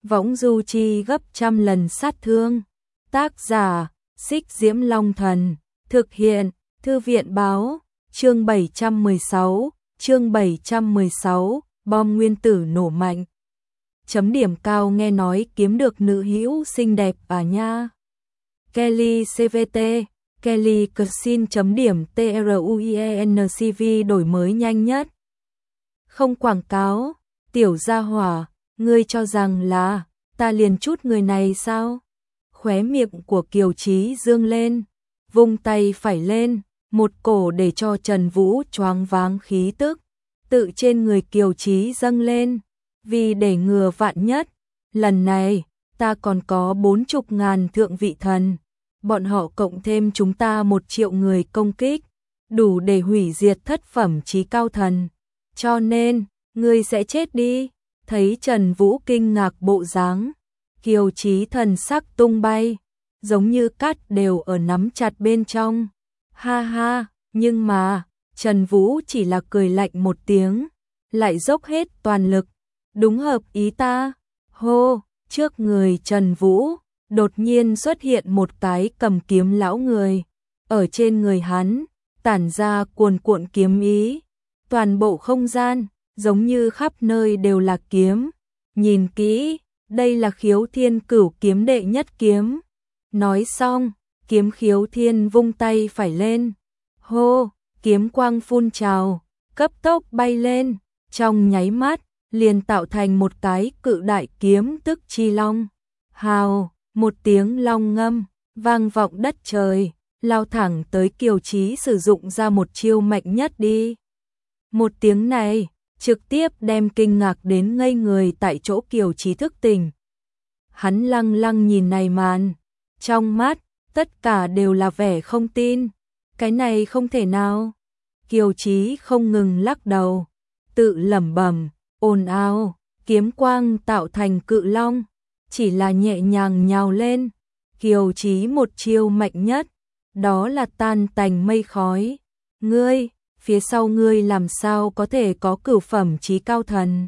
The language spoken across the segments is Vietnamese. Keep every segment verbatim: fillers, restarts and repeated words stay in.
võng du chi gấp trăm lần sát thương. Tác giả, Xích Diễm Long Thần, thực hiện, Thư viện Báo, chương bảy trăm mười sáu, chương bảy trăm mười sáu, bom nguyên tử nổ mạnh. Chấm điểm cao nghe nói kiếm được nữ hữu xinh đẹp à nha. Kelly xê vê tê, Kelly Cuisine chấm điểm truencv đổi mới nhanh nhất. Không quảng cáo, tiểu gia hỏa, ngươi cho rằng là, ta liền chút người này sao? Khóe miệng của Kiều Chí dương lên, vung tay phải lên, một cổ để cho Trần Vũ choáng váng khí tức, tự trên người Kiều Chí dâng lên, vì để ngừa vạn nhất, lần này, ta còn có bốn chục ngàn thượng vị thần, bọn họ cộng thêm chúng ta một triệu người công kích, đủ để hủy diệt thất phẩm chí cao thần, cho nên, ngươi sẽ chết đi. Thấy Trần Vũ kinh ngạc bộ dáng, Kiều Chí thần sắc tung bay, giống như cát đều ở nắm chặt bên trong. Ha ha, nhưng mà, Trần Vũ chỉ là cười lạnh một tiếng, lại dốc hết toàn lực, đúng hợp ý ta. Hô, trước người Trần Vũ, đột nhiên xuất hiện một cái cầm kiếm lão người, ở trên người hắn, tản ra cuồn cuộn kiếm ý, toàn bộ không gian giống như khắp nơi đều là kiếm. Nhìn kỹ, đây là Khiếu Thiên Cửu kiếm đệ nhất kiếm. Nói xong, kiếm Khiếu Thiên vung tay phải lên. Hô, kiếm quang phun trào, cấp tốc bay lên, trong nháy mắt, liền tạo thành một cái cự đại kiếm tức chi long. Hào, một tiếng long ngâm, vang vọng đất trời, lao thẳng tới Kiều Chí sử dụng ra một chiêu mạnh nhất đi. Một tiếng này, trực tiếp đem kinh ngạc đến ngây người tại chỗ Kiều Chí thức tỉnh. Hắn lăng lăng nhìn này màn, trong mắt, tất cả đều là vẻ không tin. Cái này không thể nào. Kiều Chí không ngừng lắc đầu, tự lẩm bẩm, ồn ào, kiếm quang tạo thành cự long, chỉ là nhẹ nhàng nhào lên. Kiều Chí một chiêu mạnh nhất, đó là tan tành mây khói. Ngươi, phía sau ngươi làm sao có thể có cửu phẩm chí cao thần?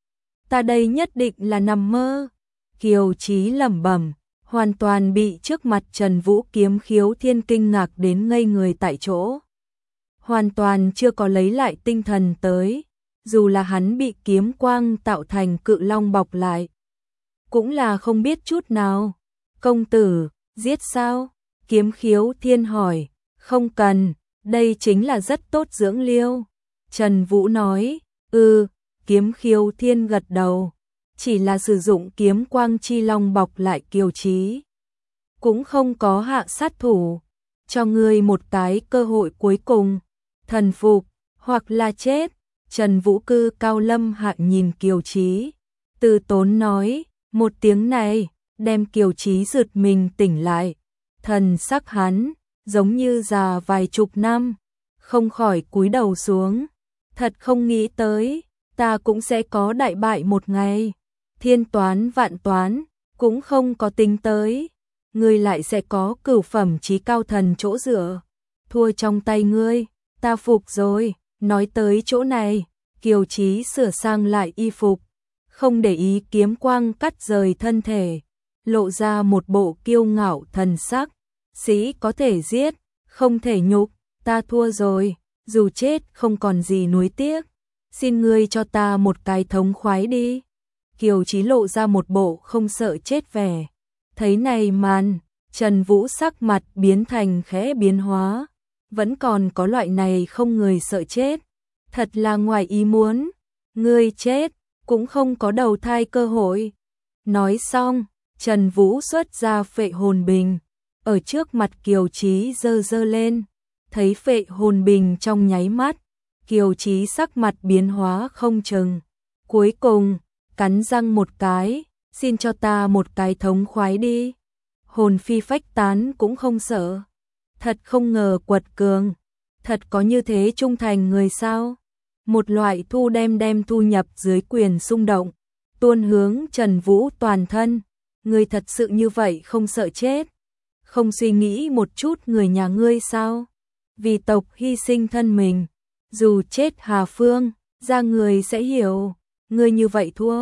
Ta đây nhất định là nằm mơ. Kiều Chí lẩm bẩm, hoàn toàn bị trước mặt Trần Vũ kiếm Khiếu Thiên kinh ngạc đến ngây người tại chỗ. Hoàn toàn chưa có lấy lại tinh thần tới, dù là hắn bị kiếm quang tạo thành cự long bọc lại, cũng là không biết chút nào. Công tử, giết sao? Kiếm Khiếu Thiên hỏi. Không cần, đây chính là rất tốt dưỡng liêu. Trần Vũ nói. Ừ, kiếm Khiếu Thiên gật đầu, chỉ là sử dụng kiếm quang chi long bọc lại Kiều Chí, cũng không có hạ sát thủ. Cho ngươi một cái cơ hội cuối cùng, thần phục hoặc là chết. Trần Vũ cư cao lâm hạ nhìn Kiều Chí, từ tốn nói. Một tiếng này đem Kiều Chí giật mình tỉnh lại, thần sắc hắn giống như già vài chục năm, không khỏi cúi đầu xuống. Thật không nghĩ tới, ta cũng sẽ có đại bại một ngày. Thiên toán vạn toán, cũng không có tính tới, ngươi lại sẽ có cửu phẩm chí cao thần chỗ dựa. Thua trong tay ngươi, ta phục rồi. Nói tới chỗ này, Kiều Chí sửa sang lại y phục, không để ý kiếm quang cắt rời thân thể, lộ ra một bộ kiêu ngạo thần sắc. Sĩ có thể giết, không thể nhục, ta thua rồi, dù chết không còn gì nuối tiếc. Xin ngươi cho ta một cái thống khoái đi. Kiều Chí lộ ra một bộ không sợ chết vẻ. Thấy này màn, Trần Vũ sắc mặt biến thành khẽ biến hóa. Vẫn còn có loại này không người sợ chết. Thật là ngoài ý muốn. Ngươi chết, cũng không có đầu thai cơ hội. Nói xong, Trần Vũ xuất ra phệ hồn bình, ở trước mặt Kiều Chí dơ dơ lên. Thấy phệ hồn bình trong nháy mắt, Kiều Chí sắc mặt biến hóa không chừng. Cuối cùng, cắn răng một cái, xin cho ta một cái thống khoái đi. Hồn phi phách tán cũng không sợ. Thật không ngờ quật cường, thật có như thế trung thành người sao? Một loại thu đem đem thu nhập dưới quyền xung động, tuôn hướng Trần Vũ toàn thân. Ngươi thật sự như vậy không sợ chết? Không suy nghĩ một chút người nhà ngươi sao? Vì tộc hy sinh thân mình, dù chết hà phương, ra người sẽ hiểu. Ngươi như vậy thua,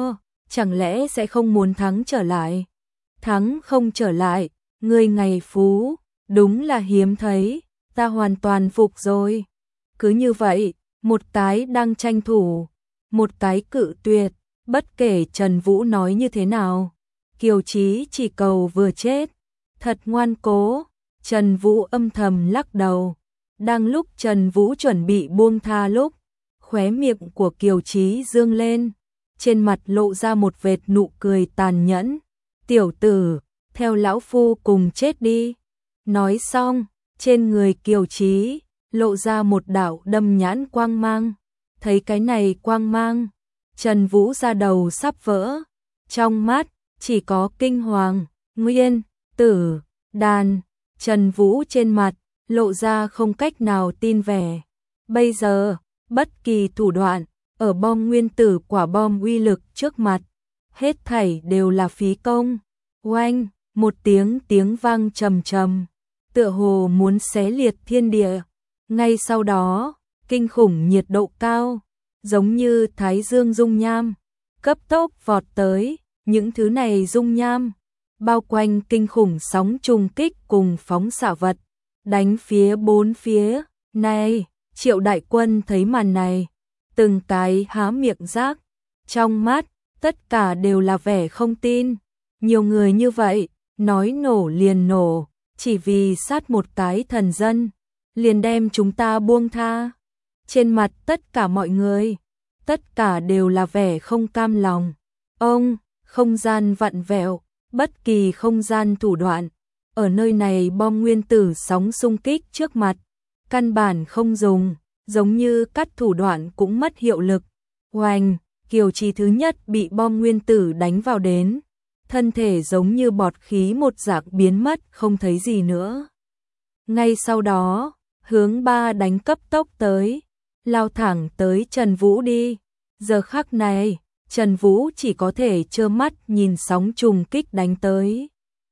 chẳng lẽ sẽ không muốn thắng trở lại? Thắng không trở lại, người ngày phú, đúng là hiếm thấy, ta hoàn toàn phục rồi. Cứ như vậy, một cái đang tranh thủ, một cái cự tuyệt, bất kể Trần Vũ nói như thế nào. Kiều Chí chỉ cầu vừa chết, thật ngoan cố. Trần Vũ âm thầm lắc đầu. Đang lúc Trần Vũ chuẩn bị buông tha lúc, khóe miệng của Kiều Chí dương lên, trên mặt lộ ra một vệt nụ cười tàn nhẫn. Tiểu tử, theo lão phu cùng chết đi. Nói xong, trên người Kiều Chí lộ ra một đạo đâm nhãn quang mang. Thấy cái này quang mang, Trần Vũ da đầu sắp vỡ, trong mắt chỉ có kinh hoàng. Nguyên tử đàn. Trần Vũ trên mặt lộ ra không cách nào tin vẻ. Bây giờ, bất kỳ thủ đoạn ở bom nguyên tử quả bom uy lực trước mặt, hết thảy đều là phí công. Oanh, một tiếng tiếng vang trầm trầm, tựa hồ muốn xé liệt thiên địa. Ngay sau đó, kinh khủng nhiệt độ cao, giống như thái dương dung nham, cấp tốc vọt tới. Những thứ này dung nham bao quanh kinh khủng sóng trùng kích cùng phóng xạ vật, đánh phía bốn phía. Này, Triệu đại quân thấy màn này, từng cái há miệng rác, trong mắt tất cả đều là vẻ không tin. Nhiều người như vậy, nói nổ liền nổ, chỉ vì sát một cái thần dân, liền đem chúng ta buông tha. Trên mặt tất cả mọi người, tất cả đều là vẻ không cam lòng. Ông, không gian vặn vẹo, bất kỳ không gian thủ đoạn, ở nơi này bom nguyên tử sóng xung kích trước mặt, căn bản không dùng, giống như cắt thủ đoạn cũng mất hiệu lực. Oanh, Kiều Chí thứ nhất bị bom nguyên tử đánh vào đến, thân thể giống như bọt khí một dạng biến mất không thấy gì nữa. Ngay sau đó, hướng ba đánh cấp tốc tới, lao thẳng tới Trần Vũ đi. Giờ khắc này, Trần Vũ chỉ có thể trơ mắt nhìn sóng trùng kích đánh tới,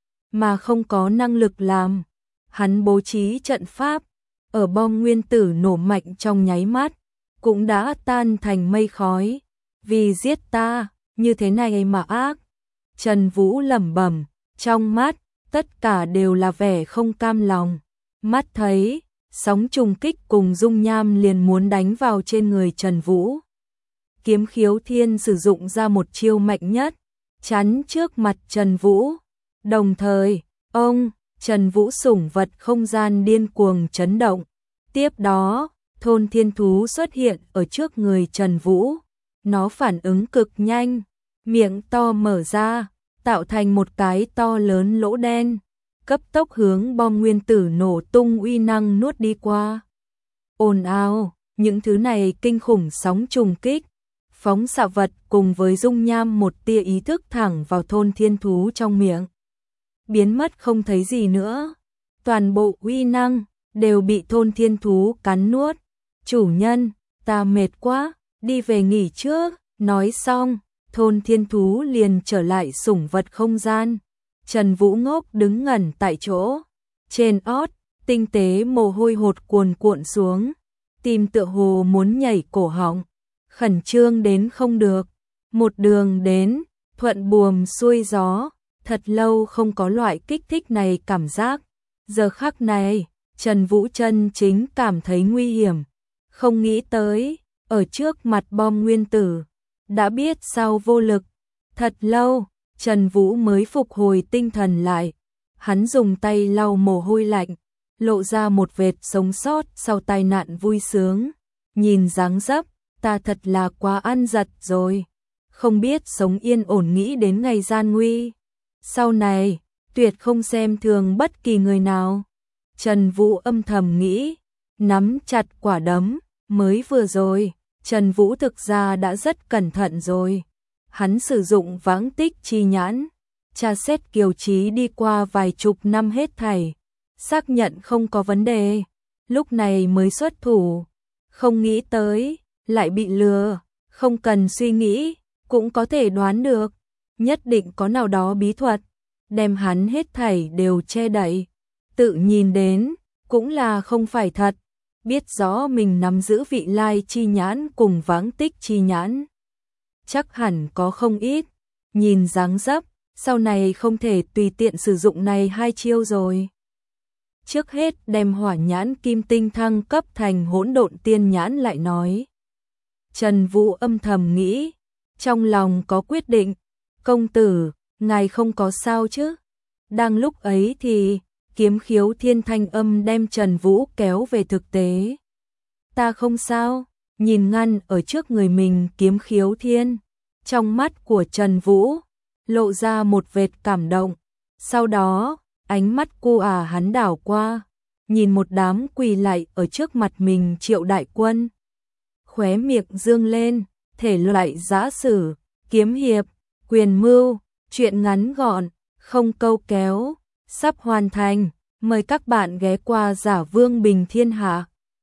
mà không có năng lực làm. Hắn bố trí trận pháp, ở bom nguyên tử nổ mạnh trong nháy mắt, cũng đã tan thành mây khói. Vì giết ta, như thế này mà ác. Trần Vũ lẩm bẩm, trong mắt, tất cả đều là vẻ không cam lòng. Mắt thấy, sóng trùng kích cùng dung nham liền muốn đánh vào trên người Trần Vũ. Kiếm Khiếu Thiên sử dụng ra một chiêu mạnh nhất, chắn trước mặt Trần Vũ. Đồng thời, ông, Trần Vũ sủng vật không gian điên cuồng chấn động. Tiếp đó, thôn thiên thú xuất hiện ở trước người Trần Vũ. Nó phản ứng cực nhanh, miệng to mở ra, tạo thành một cái to lớn lỗ đen, cấp tốc hướng bom nguyên tử nổ tung uy năng nuốt đi qua. Ồn ào, những thứ này kinh khủng sóng trùng kích, phóng xạ vật cùng với dung nham một tia ý thức thẳng vào thôn thiên thú trong miệng, biến mất không thấy gì nữa. Toàn bộ uy năng đều bị thôn thiên thú cắn nuốt. Chủ nhân, ta mệt quá, đi về nghỉ trước. Nói xong, thôn thiên thú liền trở lại sủng vật không gian. Trần Vũ ngốc đứng ngẩn tại chỗ, trên ót, tinh tế mồ hôi hột cuồn cuộn xuống, tim tựa hồ muốn nhảy cổ họng, khẩn trương đến không được. Một đường đến, thuận buồm xuôi gió, thật lâu không có loại kích thích này cảm giác. Giờ khắc này, Trần Vũ chân chính cảm thấy nguy hiểm, không nghĩ tới, ở trước mặt bom nguyên tử, đã biết sao vô lực. Thật lâu, Trần Vũ mới phục hồi tinh thần lại. Hắn dùng tay lau mồ hôi lạnh, lộ ra một vệt sống sót sau tai nạn vui sướng. Nhìn dáng dấp, ta thật là quá ăn giật rồi, không biết sống yên ổn nghĩ đến ngày gian nguy. Sau này, tuyệt không xem thường bất kỳ người nào. Trần Vũ âm thầm nghĩ, nắm chặt quả đấm. Mới vừa rồi, Trần Vũ thực ra đã rất cẩn thận rồi. Hắn sử dụng vãng tích chi nhãn, tra xét Kiều Chí đi qua vài chục năm hết thảy, xác nhận không có vấn đề, lúc này mới xuất thủ. Không nghĩ tới, lại bị lừa, không cần suy nghĩ, cũng có thể đoán được, nhất định có nào đó bí thuật, đem hắn hết thảy đều che đậy. Tự nhìn đến, cũng là không phải thật, biết rõ mình nắm giữ vị lai chi nhãn cùng vãng tích chi nhãn. Chắc hẳn có không ít, nhìn dáng dấp, sau này không thể tùy tiện sử dụng này hai chiêu rồi. Trước hết đem hỏa nhãn kim tinh thăng cấp thành hỗn độn tiên nhãn lại nói. Trần Vũ âm thầm nghĩ, trong lòng có quyết định, công tử, ngài không có sao chứ? Đang lúc ấy thì Kiếm Khiếu Thiên thanh âm đem Trần Vũ kéo về thực tế. Ta không sao, nhìn ngăn ở trước người mình Kiếm Khiếu Thiên, trong mắt của Trần Vũ lộ ra một vệt cảm động, sau đó, ánh mắt cô à hắn đảo qua, nhìn một đám quỳ lạy ở trước mặt mình Triệu đại quân. Khóe miệng dương lên, thể loại giã sử, kiếm hiệp, quyền mưu, chuyện ngắn gọn, không câu kéo, sắp hoàn thành, mời các bạn ghé qua Giả Vương Bình Thiên Hạ.